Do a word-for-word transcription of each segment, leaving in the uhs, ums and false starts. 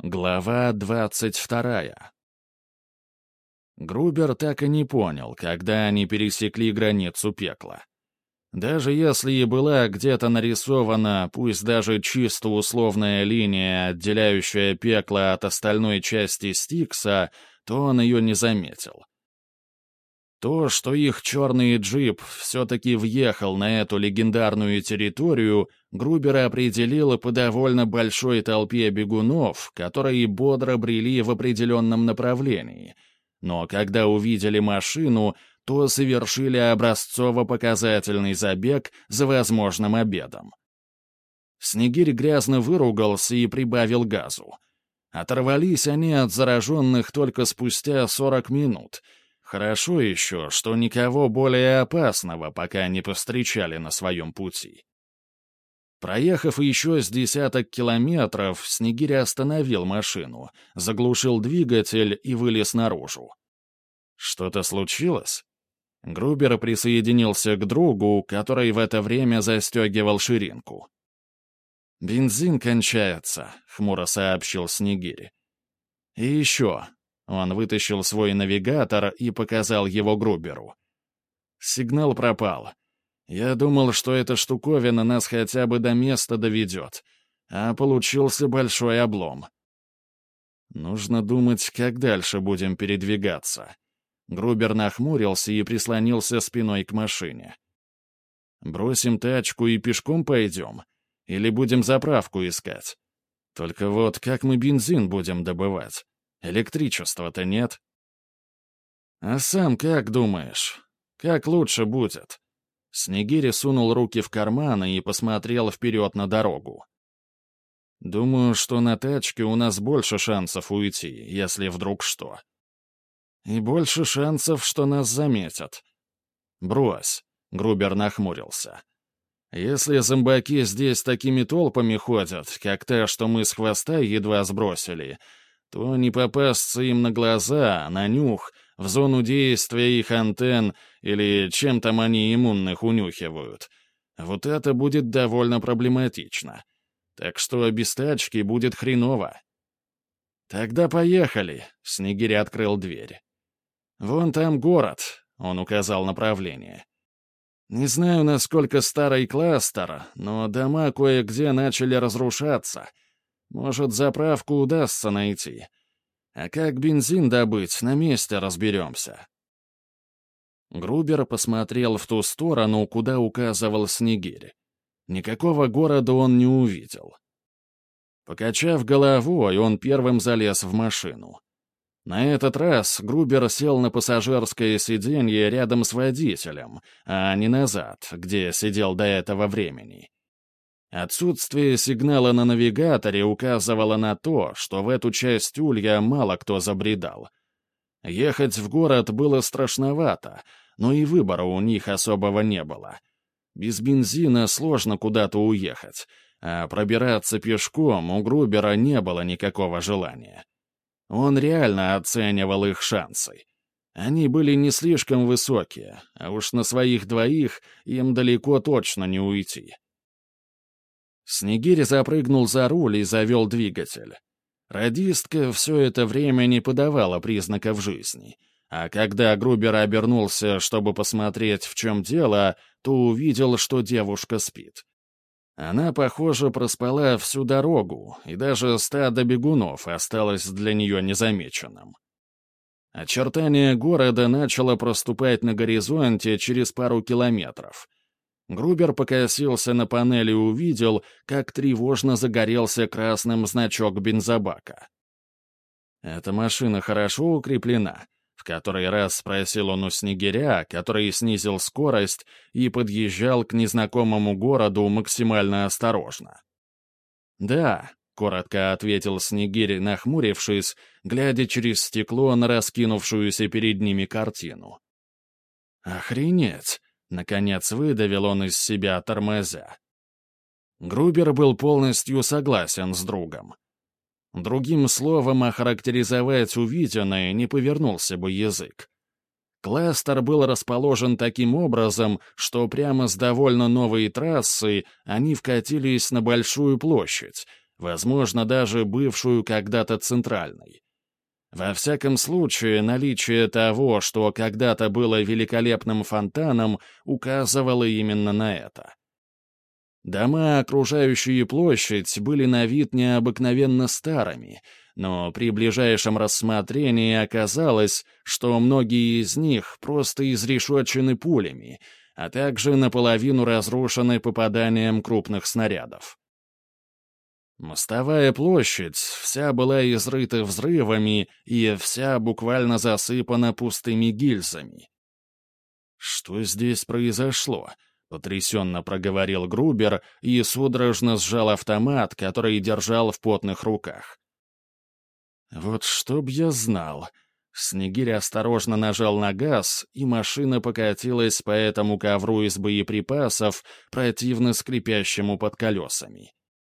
Глава двадцать вторая. Грубер так и не понял, когда они пересекли границу пекла. Даже если и была где-то нарисована, пусть даже чисто условная линия, отделяющая пекло от остальной части Стикса, то он ее не заметил. То, что их черный джип все-таки въехал на эту легендарную территорию, Грубер определил по довольно большой толпе бегунов, которые бодро брели в определенном направлении. Но когда увидели машину, то совершили образцово-показательный забег за возможным обедом. Снегирь грязно выругался и прибавил газу. Оторвались они от зараженных только спустя сорок минут — Хорошо еще, что никого более опасного пока не повстречали на своем пути. Проехав еще с десяток километров, Снегирь остановил машину, заглушил двигатель и вылез наружу. Что-то случилось? Грубер присоединился к другу, который в это время застегивал ширинку. «Бензин кончается», — хмуро сообщил Снегирь. «И еще». Он вытащил свой навигатор и показал его Груберу. Сигнал пропал. Я думал, что эта штуковина нас хотя бы до места доведет, а получился большой облом. Нужно думать, как дальше будем передвигаться. Грубер нахмурился и прислонился спиной к машине. Бросим тачку и пешком пойдем? Или будем заправку искать? Только вот как мы бензин будем добывать? Электричества-то нет. А сам как думаешь? Как лучше будет? Снегирь сунул руки в карманы и посмотрел вперед на дорогу. Думаю, что на тачке у нас больше шансов уйти, если вдруг что. И больше шансов, что нас заметят. Брось, Грубер нахмурился. Если зомбаки здесь такими толпами ходят, как та, что мы с хвоста едва сбросили, то не попасться им на глаза, на нюх, в зону действия их антенн или чем там они иммунных унюхивают. Вот это будет довольно проблематично. Так что без тачки будет хреново. «Тогда поехали», — Снегирь открыл дверь. «Вон там город», — он указал направление. «Не знаю, насколько старый кластер, но дома кое-где начали разрушаться». Может, заправку удастся найти. А как бензин добыть, на месте разберемся. Грубер посмотрел в ту сторону, куда указывал Снегирь. Никакого города он не увидел. Покачав головой, он первым залез в машину. На этот раз Грубер сел на пассажирское сиденье рядом с водителем, а не назад, где сидел до этого времени. Отсутствие сигнала на навигаторе указывало на то, что в эту часть улья мало кто забредал. Ехать в город было страшновато, но и выбора у них особого не было. Без бензина сложно куда-то уехать, а пробираться пешком у Грубера не было никакого желания. Он реально оценивал их шансы. Они были не слишком высокие, а уж на своих двоих им далеко точно не уйти. Снегирь запрыгнул за руль и завел двигатель. Радистка все это время не подавала признаков жизни, а когда Грубер обернулся, чтобы посмотреть, в чем дело, то увидел, что девушка спит. Она, похоже, проспала всю дорогу, и даже стадо бегунов осталось для нее незамеченным. Очертание города начало проступать на горизонте через пару километров. Грубер покосился на панель и увидел, как тревожно загорелся красным значок бензобака. «Эта машина хорошо укреплена?» — в который раз спросил он у Снегиря, который снизил скорость и подъезжал к незнакомому городу максимально осторожно. «Да», — коротко ответил Снегирь, нахмурившись, глядя через стекло на раскинувшуюся перед ними картину. «Охренеть!» Наконец выдавил он из себя, тормозя. Грубер был полностью согласен с другом. Другим словом охарактеризовать увиденное не повернулся бы язык. Кластер был расположен таким образом, что прямо с довольно новой трассы они вкатились на большую площадь, возможно, даже бывшую когда-то центральной. Во всяком случае, наличие того, что когда-то было великолепным фонтаном, указывало именно на это. Дома, окружающие площадь, были на вид необыкновенно старыми, но при ближайшем рассмотрении оказалось, что многие из них просто изрешечены пулями, а также наполовину разрушены попаданием крупных снарядов. Мостовая площадь вся была изрыта взрывами и вся буквально засыпана пустыми гильзами. «Что здесь произошло?» — потрясенно проговорил Грубер и судорожно сжал автомат, который держал в потных руках. «Вот чтоб я знал!» Снегирь осторожно нажал на газ, и машина покатилась по этому ковру из боеприпасов, противно скрипящему под колесами.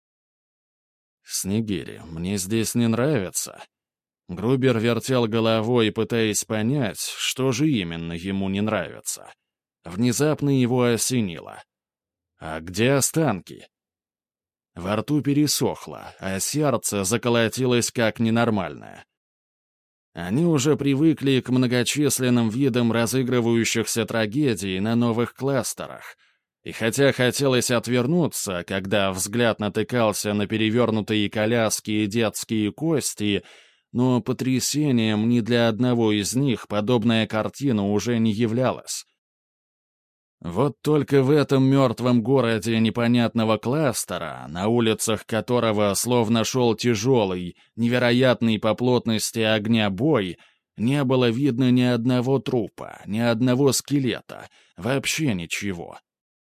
«Снегирь, мне здесь не нравится». Грубер вертел головой, пытаясь понять, что же именно ему не нравится. Внезапно его осенило. «А где останки?» Во рту пересохло, а сердце заколотилось как ненормальное. Они уже привыкли к многочисленным видам разыгрывающихся трагедий на новых кластерах, и хотя хотелось отвернуться, когда взгляд натыкался на перевернутые коляски и детские кости, но потрясением ни для одного из них подобная картина уже не являлась. Вот только в этом мертвом городе непонятного кластера, на улицах которого словно шел тяжелый, невероятный по плотности огня бой, не было видно ни одного трупа, ни одного скелета, вообще ничего.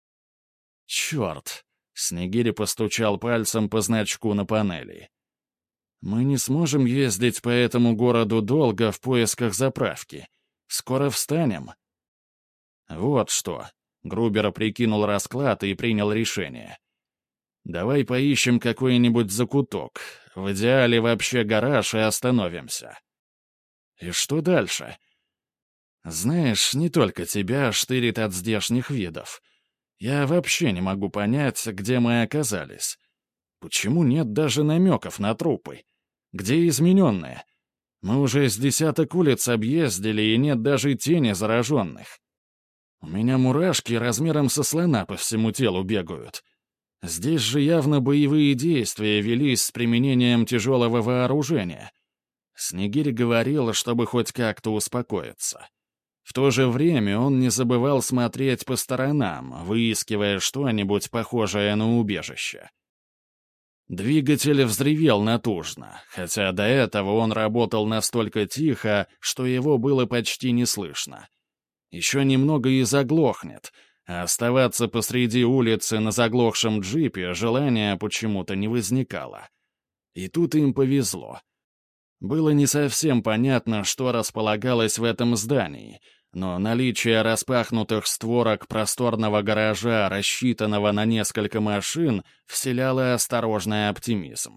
«Черт!» — Снегирь постучал пальцем по значку на панели. «Мы не сможем ездить по этому городу долго в поисках заправки. Скоро встанем». «Вот что!» — Грубер прикинул расклад и принял решение. «Давай поищем какой-нибудь закуток, в идеале вообще гараж, и остановимся». «И что дальше?» «Знаешь, не только тебя штырит от здешних видов. Я вообще не могу понять, где мы оказались. Почему нет даже намеков на трупы? Где измененные? Мы уже с десяток улиц объездили, и нет даже тени зараженных. У меня мурашки размером со слона по всему телу бегают. Здесь же явно боевые действия велись с применением тяжелого вооружения». Снегирь говорил, чтобы хоть как-то успокоиться. В то же время он не забывал смотреть по сторонам, выискивая что-нибудь похожее на убежище. Двигатель взревел натужно, хотя до этого он работал настолько тихо, что его было почти не слышно. Еще немного и заглохнет, а оставаться посреди улицы на заглохшем джипе желания почему-то не возникало. И тут им повезло. Было не совсем понятно, что располагалось в этом здании, но наличие распахнутых створок просторного гаража, рассчитанного на несколько машин, вселяло осторожный оптимизм.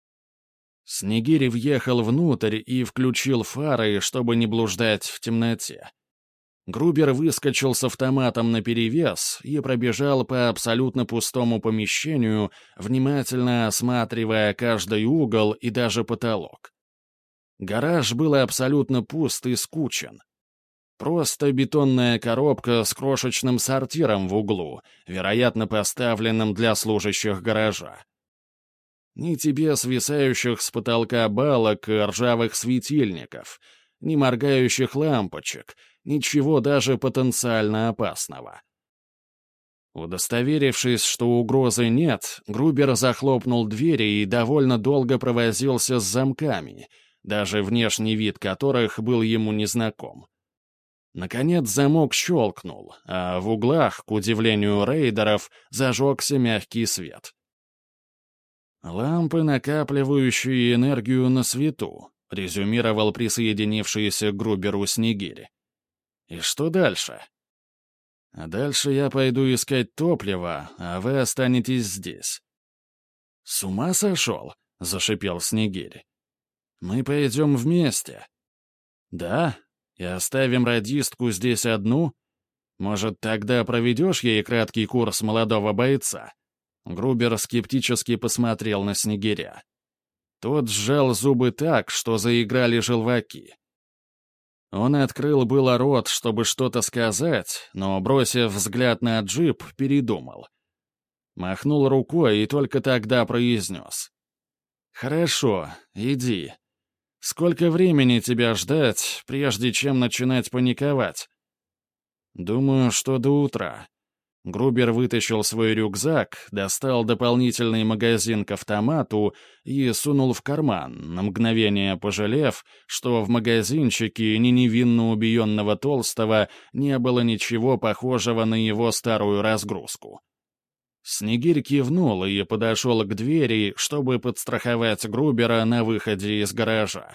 Снегирь въехал внутрь и включил фары, чтобы не блуждать в темноте. Грубер выскочил с автоматом наперевес и пробежал по абсолютно пустому помещению, внимательно осматривая каждый угол и даже потолок. Гараж был абсолютно пуст и скучен. Просто бетонная коробка с крошечным сортиром в углу, вероятно, поставленным для служащих гаража. Ни тебе свисающих с потолка балок и ржавых светильников, ни моргающих лампочек, ничего даже потенциально опасного. Удостоверившись, что угрозы нет, Грубер захлопнул двери и довольно долго провозился с замками, даже внешний вид которых был ему незнаком. Наконец замок щелкнул, а в углах, к удивлению рейдеров, зажегся мягкий свет. «Лампы, накапливающие энергию на свету», — резюмировал присоединившийся к Груберу Снегирь. «И что дальше?» «А дальше я пойду искать топливо, а вы останетесь здесь». «С ума сошел?» — зашипел Снегирь. «Мы пойдем вместе». «Да? И оставим радистку здесь одну? Может, тогда проведешь ей краткий курс молодого бойца?» Грубер скептически посмотрел на Снегиря. Тот сжал зубы так, что заиграли желваки. Он открыл было рот, чтобы что-то сказать, но, бросив взгляд на джип, передумал. Махнул рукой и только тогда произнес. «Хорошо, иди. Сколько времени тебя ждать, прежде чем начинать паниковать?» «Думаю, что до утра». Грубер вытащил свой рюкзак, достал дополнительный магазин к автомату и сунул в карман, на мгновение пожалев, что в магазинчике ни невинно убиенного Толстого не было ничего похожего на его старую разгрузку. Снегирь кивнул и подошел к двери, чтобы подстраховать Грубера на выходе из гаража.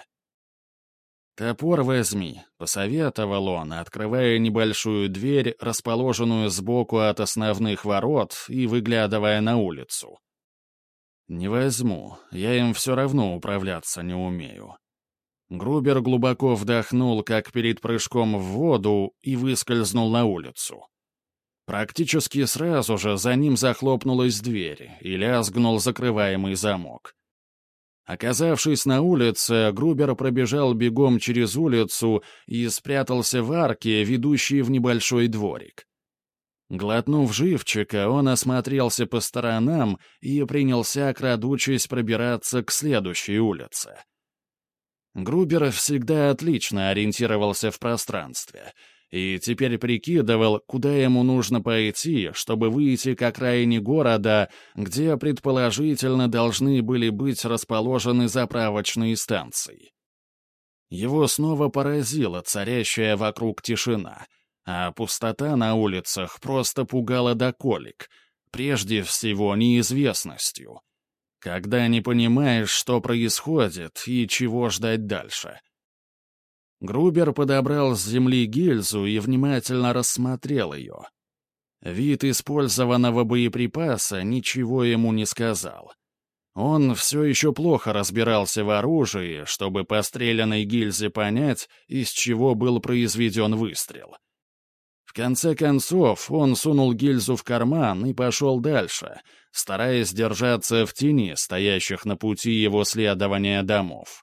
«Топор возьми», — посоветовал он, открывая небольшую дверь, расположенную сбоку от основных ворот, и выглядывая на улицу. «Не возьму, я им все равно управляться не умею». Грубер глубоко вдохнул, как перед прыжком в воду, и выскользнул на улицу. Практически сразу же за ним захлопнулась дверь и лязгнул закрываемый замок. Оказавшись на улице, Грубер пробежал бегом через улицу и спрятался в арке, ведущей в небольшой дворик. Глотнув живчика, он осмотрелся по сторонам и принялся, крадучись, пробираться к следующей улице. Грубер всегда отлично ориентировался в пространстве — и теперь прикидывал, куда ему нужно пойти, чтобы выйти к окраине города, где, предположительно, должны были быть расположены заправочные станции. Его снова поразила царящая вокруг тишина, а пустота на улицах просто пугала до колик, прежде всего неизвестностью. Когда не понимаешь, что происходит и чего ждать дальше. Грубер подобрал с земли гильзу и внимательно рассмотрел ее. Вид использованного боеприпаса ничего ему не сказал. Он все еще плохо разбирался в оружии, чтобы по стрелянной гильзе понять, из чего был произведен выстрел. В конце концов, он сунул гильзу в карман и пошел дальше, стараясь держаться в тени стоящих на пути его следования домов.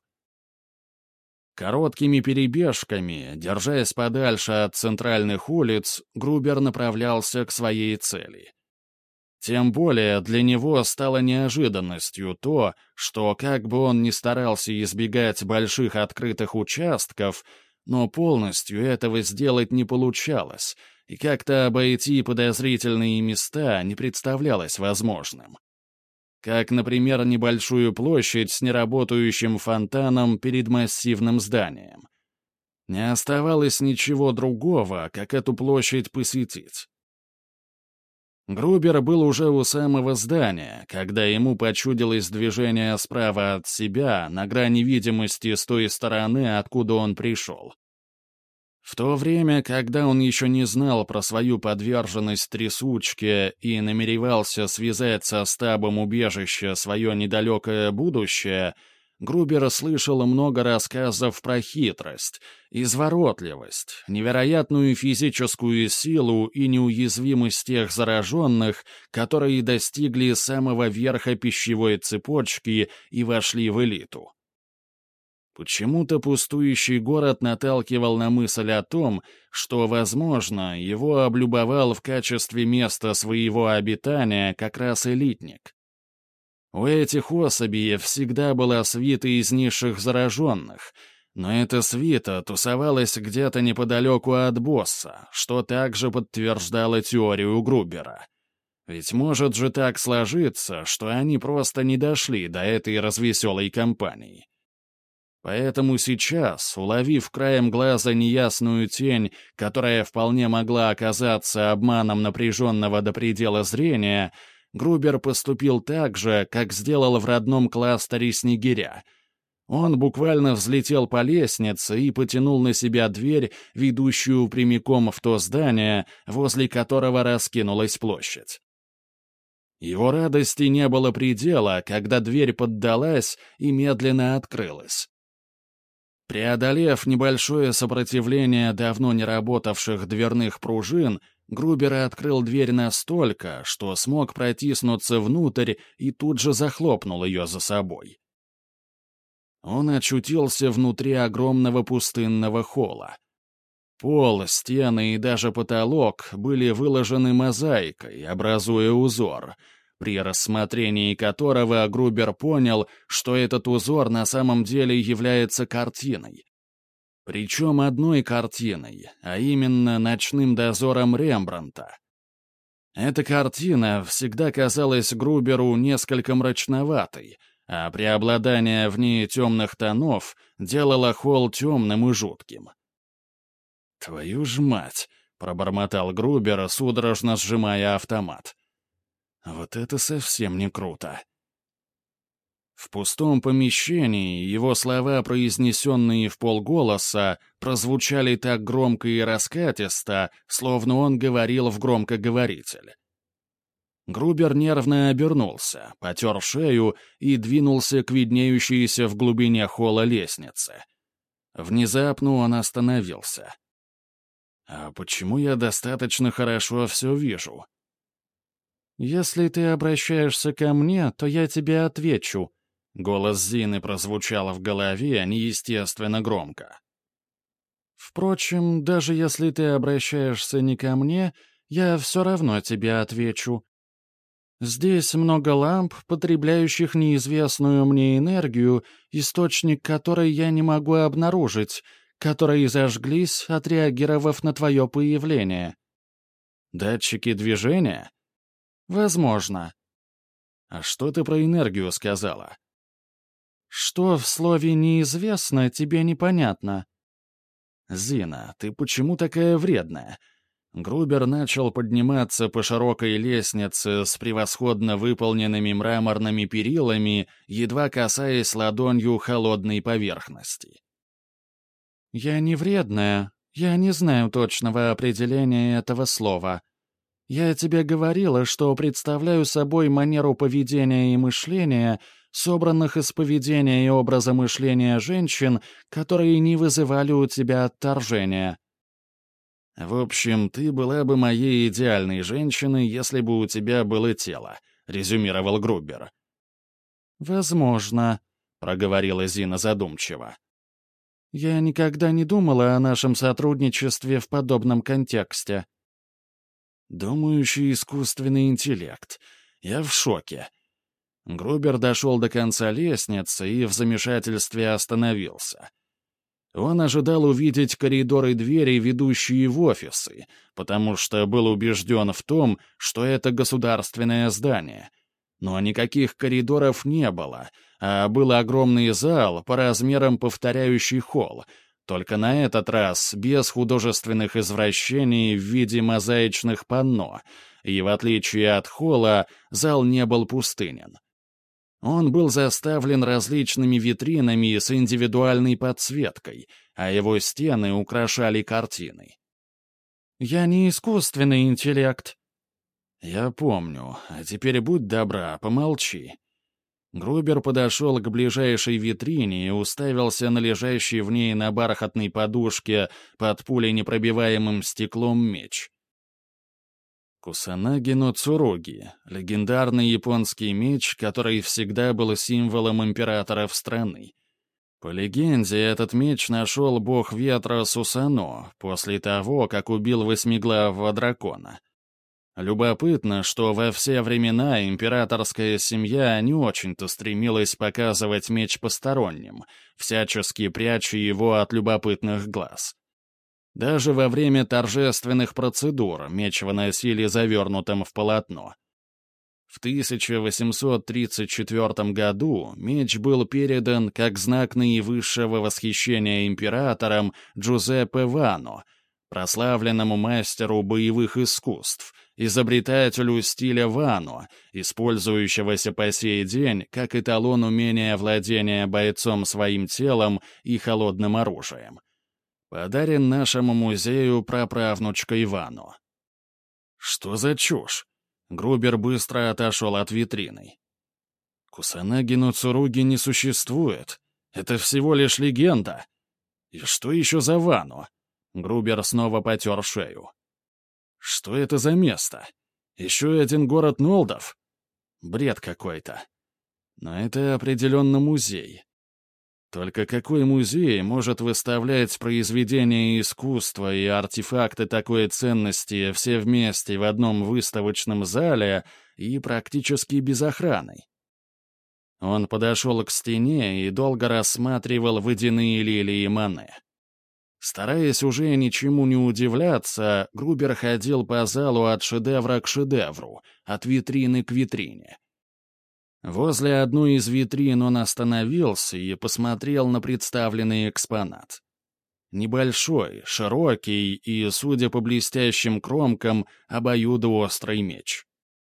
Короткими перебежками, держась подальше от центральных улиц, Грубер направлялся к своей цели. Тем более для него стало неожиданностью то, что, как бы он ни старался избегать больших открытых участков, но полностью этого сделать не получалось, и как-то обойти подозрительные места не представлялось возможным. Как, например, небольшую площадь с неработающим фонтаном перед массивным зданием. Не оставалось ничего другого, как эту площадь посетить. Грубер был уже у самого здания, когда ему почудилось движение справа от себя на грани видимости с той стороны, откуда он пришел. В то время, когда он еще не знал про свою подверженность трясучке и намеревался связать со стабом убежища свое недалекое будущее, Грубер слышал много рассказов про хитрость, изворотливость, невероятную физическую силу и неуязвимость тех зараженных, которые достигли самого верха пищевой цепочки и вошли в элиту. Почему-то пустующий город наталкивал на мысль о том, что, возможно, его облюбовал в качестве места своего обитания как раз элитник. У этих особей всегда была свита из низших зараженных, но эта свита тусовалась где-то неподалеку от босса, что также подтверждало теорию Грубера. Ведь может же так сложиться, что они просто не дошли до этой развеселой компании. Поэтому сейчас, уловив краем глаза неясную тень, которая вполне могла оказаться обманом напряженного до предела зрения, Грубер поступил так же, как сделал в родном кластере Снегиря. Он буквально взлетел по лестнице и потянул на себя дверь, ведущую прямиком в то здание, возле которого раскинулась площадь. Его радости не было предела, когда дверь поддалась и медленно открылась. Преодолев небольшое сопротивление давно не работавших дверных пружин, Грубер открыл дверь настолько, что смог протиснуться внутрь и тут же захлопнул ее за собой. Он очутился внутри огромного пустынного холла. Пол, стены и даже потолок были выложены мозаикой, образуя узор, при рассмотрении которого Грубер понял, что этот узор на самом деле является картиной. Причем одной картиной, а именно «Ночным дозором» Рембрандта. Эта картина всегда казалась Груберу несколько мрачноватой, а преобладание в ней темных тонов делало холл темным и жутким. «Твою ж мать!» — пробормотал Грубер, судорожно сжимая автомат. «Вот это совсем не круто!» В пустом помещении его слова, произнесенные вполголоса, прозвучали так громко и раскатисто, словно он говорил в громкоговоритель. Грубер нервно обернулся, потер шею и двинулся к виднеющейся в глубине холла лестнице. Внезапно он остановился. «А почему я достаточно хорошо все вижу?» «Если ты обращаешься ко мне, то я тебе отвечу». Голос Зины прозвучал в голове неестественно громко. «Впрочем, даже если ты обращаешься не ко мне, я все равно тебе отвечу. Здесь много ламп, потребляющих неизвестную мне энергию, источник которой я не могу обнаружить, которые зажглись, отреагировав на твое появление». «Датчики движения?» «Возможно». «А что ты про энергию сказала?» «Что в слове «неизвестно» тебе непонятно?» «Зина, ты почему такая вредная?» Грубер начал подниматься по широкой лестнице с превосходно выполненными мраморными перилами, едва касаясь ладонью холодной поверхности. «Я не вредная. Я не знаю точного определения этого слова. Я тебе говорила, что представляю собой манеру поведения и мышления, собранных из поведения и образа мышления женщин, которые не вызывали у тебя отторжения». «В общем, ты была бы моей идеальной женщиной, если бы у тебя было тело», — резюмировал Грубер. «Возможно», — проговорила Зина задумчиво. «Я никогда не думала о нашем сотрудничестве в подобном контексте». «Думающий искусственный интеллект. Я в шоке». Грубер дошел до конца лестницы и в замешательстве остановился. Он ожидал увидеть коридоры и двери, ведущие в офисы, потому что был убежден в том, что это государственное здание. Но никаких коридоров не было, а был огромный зал, по размерам повторяющий холл, только на этот раз без художественных извращений в виде мозаичных панно, и, в отличие от холла, зал не был пустынен. Он был заставлен различными витринами с индивидуальной подсветкой, а его стены украшали картины. «Я не искусственный интеллект». «Я помню. А теперь будь добра, помолчи». Грубер подошел к ближайшей витрине и уставился на лежащий в ней на бархатной подушке под пуленепробиваемым стеклом меч. Кусанаги но Цуруги — легендарный японский меч, который всегда был символом императоров страны. По легенде, этот меч нашел бог ветра Сусано после того, как убил восьмиглавого дракона. Любопытно, что во все времена императорская семья не очень-то стремилась показывать меч посторонним, всячески пряча его от любопытных глаз. Даже во время торжественных процедур меч выносили завернутым в полотно. В тысяча восемьсот тридцать четвёртом году меч был передан как знак наивысшего восхищения императором Джузеппе Вано, прославленному мастеру боевых искусств, изобретателю стиля Вано, использующегося по сей день как эталон умения владения бойцом своим телом и холодным оружием. Подарен нашему музею праправнучкой Вано. Что за чушь? Грубер быстро отошел от витрины. Кусанаги но Цуруги не существует. Это всего лишь легенда. И что еще за Вано? Грубер снова потер шею. Что это за место? Еще один город Нолдов? Бред какой-то. Но это определенно музей. Только какой музей может выставлять произведения искусства и артефакты такой ценности все вместе в одном выставочном зале и практически без охраны? Он подошел к стене и долго рассматривал водяные лилии Мане. Стараясь уже ничему не удивляться, Грубер ходил по залу от шедевра к шедевру, от витрины к витрине. Возле одной из витрин он остановился и посмотрел на представленный экспонат. Небольшой, широкий и, судя по блестящим кромкам, обоюдоострый меч.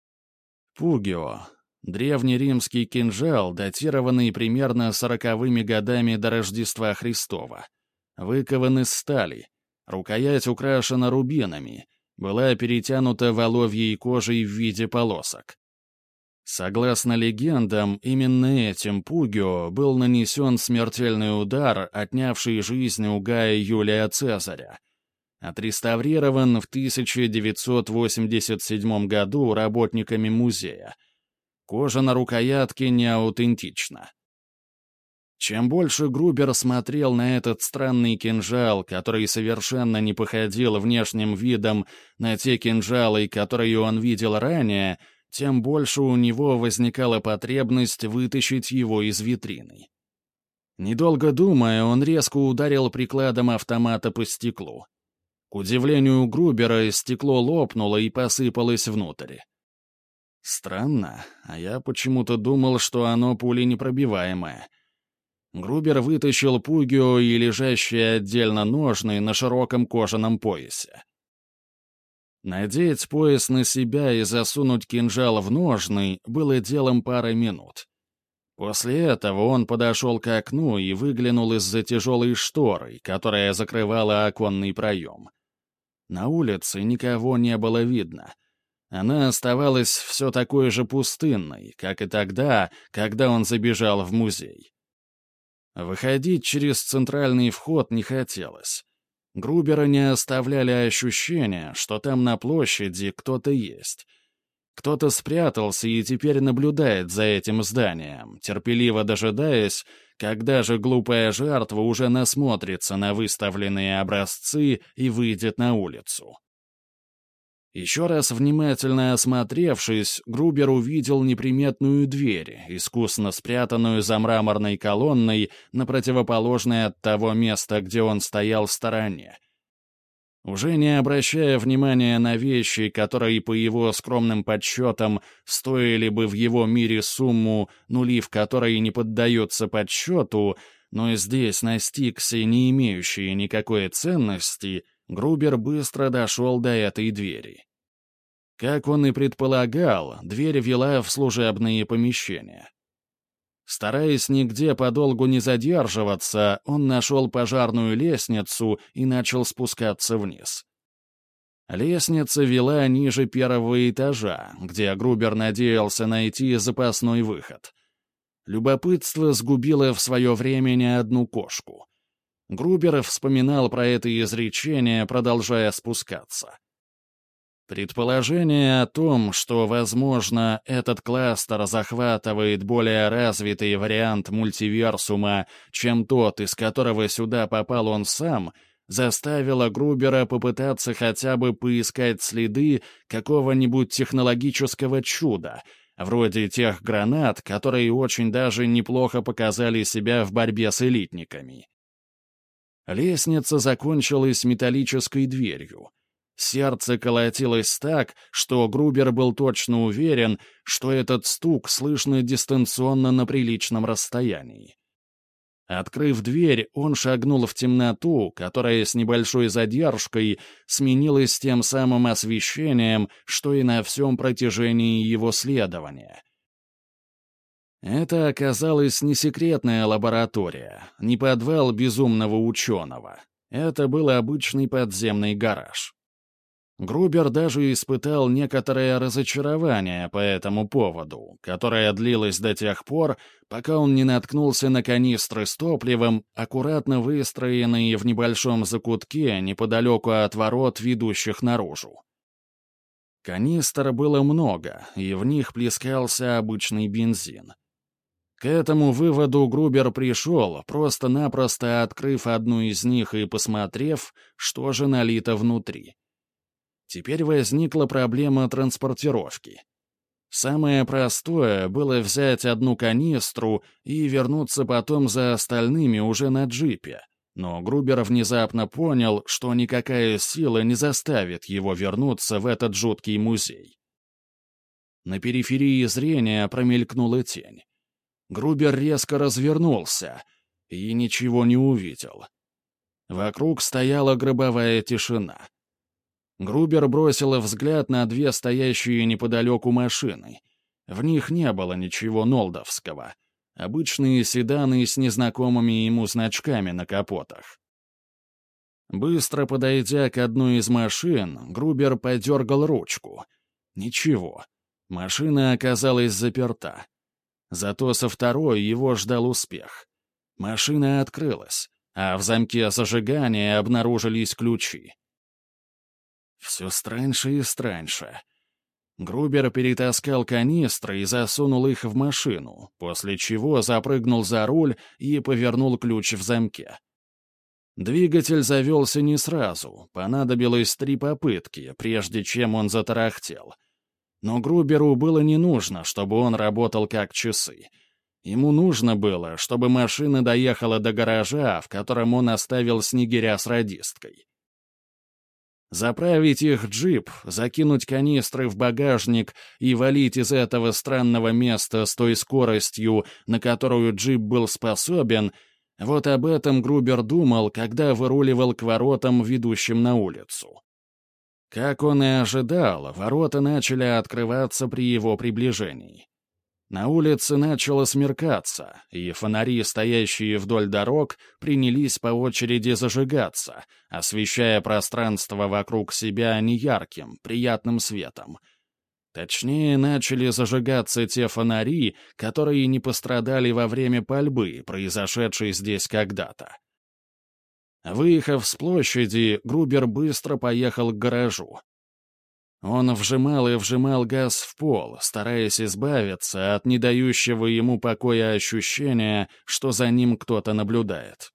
Пугио. Древнеримский кинжал, датированный примерно сороковыми годами до Рождества Христова. Выкован из стали, рукоять украшена рубинами, была перетянута воловьей кожей в виде полосок. Согласно легендам, именно этим Пугио был нанесен смертельный удар, отнявший жизнь у Гая Юлия Цезаря. Отреставрирован в тысяча девятьсот восемьдесят седьмом году работниками музея. Кожа на рукоятке не аутентична. Чем больше Грубер смотрел на этот странный кинжал, который совершенно не походил внешним видом на те кинжалы, которые он видел ранее, тем больше у него возникала потребность вытащить его из витрины. Недолго думая, он резко ударил прикладом автомата по стеклу. К удивлению Грубера, стекло лопнуло и посыпалось внутрь. Странно, а я почему-то думал, что оно пуленепробиваемое. Грубер вытащил Пугио и лежащие отдельно ножны на широком кожаном поясе. Надеть пояс на себя и засунуть кинжал в ножны было делом пары минут. После этого он подошел к окну и выглянул из-за тяжелой шторы, которая закрывала оконный проем. На улице никого не было видно. Она оставалась все такой же пустынной, как и тогда, когда он забежал в музей. Выходить через центральный вход не хотелось. Грубера не оставляли ощущения, что там на площади кто-то есть. Кто-то спрятался и теперь наблюдает за этим зданием, терпеливо дожидаясь, когда же глупая жертва уже насмотрится на выставленные образцы и выйдет на улицу. Еще раз внимательно осмотревшись, Грубер увидел неприметную дверь, искусно спрятанную за мраморной колонной на противоположной от того места, где он стоял, стороне. Уже не обращая внимания на вещи, которые, по его скромным подсчетам, стоили бы в его мире сумму, нули в которой не поддаются подсчету, но и здесь настигся не имеющие никакой ценности, Грубер быстро дошел до этой двери. Как он и предполагал, дверь вела в служебные помещения. Стараясь нигде подолгу не задерживаться, он нашел пожарную лестницу и начал спускаться вниз. Лестница вела ниже первого этажа, где Грубер надеялся найти запасной выход. Любопытство сгубило в свое время не одну кошку. Грубер вспоминал про это изречение, продолжая спускаться. Предположение о том, что, возможно, этот кластер захватывает более развитый вариант мультиверсума, чем тот, из которого сюда попал он сам, заставило Грубера попытаться хотя бы поискать следы какого-нибудь технологического чуда, вроде тех гранат, которые очень даже неплохо показали себя в борьбе с элитниками. Лестница закончилась металлической дверью. Сердце колотилось так, что Грубер был точно уверен, что этот стук слышно дистанционно на приличном расстоянии. Открыв дверь, он шагнул в темноту, которая с небольшой задержкой сменилась тем самым освещением, что и на всем протяжении его следования. Это оказалась не секретная лаборатория, не подвал безумного ученого. Это был обычный подземный гараж. Грубер даже испытал некоторое разочарование по этому поводу, которое длилось до тех пор, пока он не наткнулся на канистры с топливом, аккуратно выстроенные в небольшом закутке неподалеку от ворот, ведущих наружу. Канистр было много, и в них плескался обычный бензин. К этому выводу Грубер пришел, просто-напросто открыв одну из них и посмотрев, что же налито внутри. Теперь возникла проблема транспортировки. Самое простое было взять одну канистру и вернуться потом за остальными уже на джипе, но Грубер внезапно понял, что никакая сила не заставит его вернуться в этот жуткий музей. На периферии зрения промелькнула тень. Грубер резко развернулся и ничего не увидел. Вокруг стояла гробовая тишина. Грубер бросил взгляд на две стоящие неподалеку машины. В них не было ничего нолдовского. Обычные седаны с незнакомыми ему значками на капотах. Быстро подойдя к одной из машин, Грубер подергал ручку. Ничего. Машина оказалась заперта. Зато со второй его ждал успех. Машина открылась, а в замке зажигания обнаружились ключи. Все страньше и страньше. Грубер перетаскал канистры и засунул их в машину, после чего запрыгнул за руль и повернул ключ в замке. Двигатель завелся не сразу, понадобилось три попытки, прежде чем он затарахтел. Но Груберу было не нужно, чтобы он работал как часы. Ему нужно было, чтобы машина доехала до гаража, в котором он оставил снегиря с радисткой. Заправить их джип, закинуть канистры в багажник и валить из этого странного места с той скоростью, на которую джип был способен, вот об этом Грубер думал, когда выруливал к воротам, ведущим на улицу. Как он и ожидал, ворота начали открываться при его приближении. На улице начало смеркаться, и фонари, стоящие вдоль дорог, принялись по очереди зажигаться, освещая пространство вокруг себя неярким, приятным светом. Точнее, начали зажигаться те фонари, которые не пострадали во время пальбы, произошедшей здесь когда-то. Выехав с площади, Грубер быстро поехал к гаражу. Он вжимал и вжимал газ в пол, стараясь избавиться от не дающего ему покоя ощущения, что за ним кто-то наблюдает.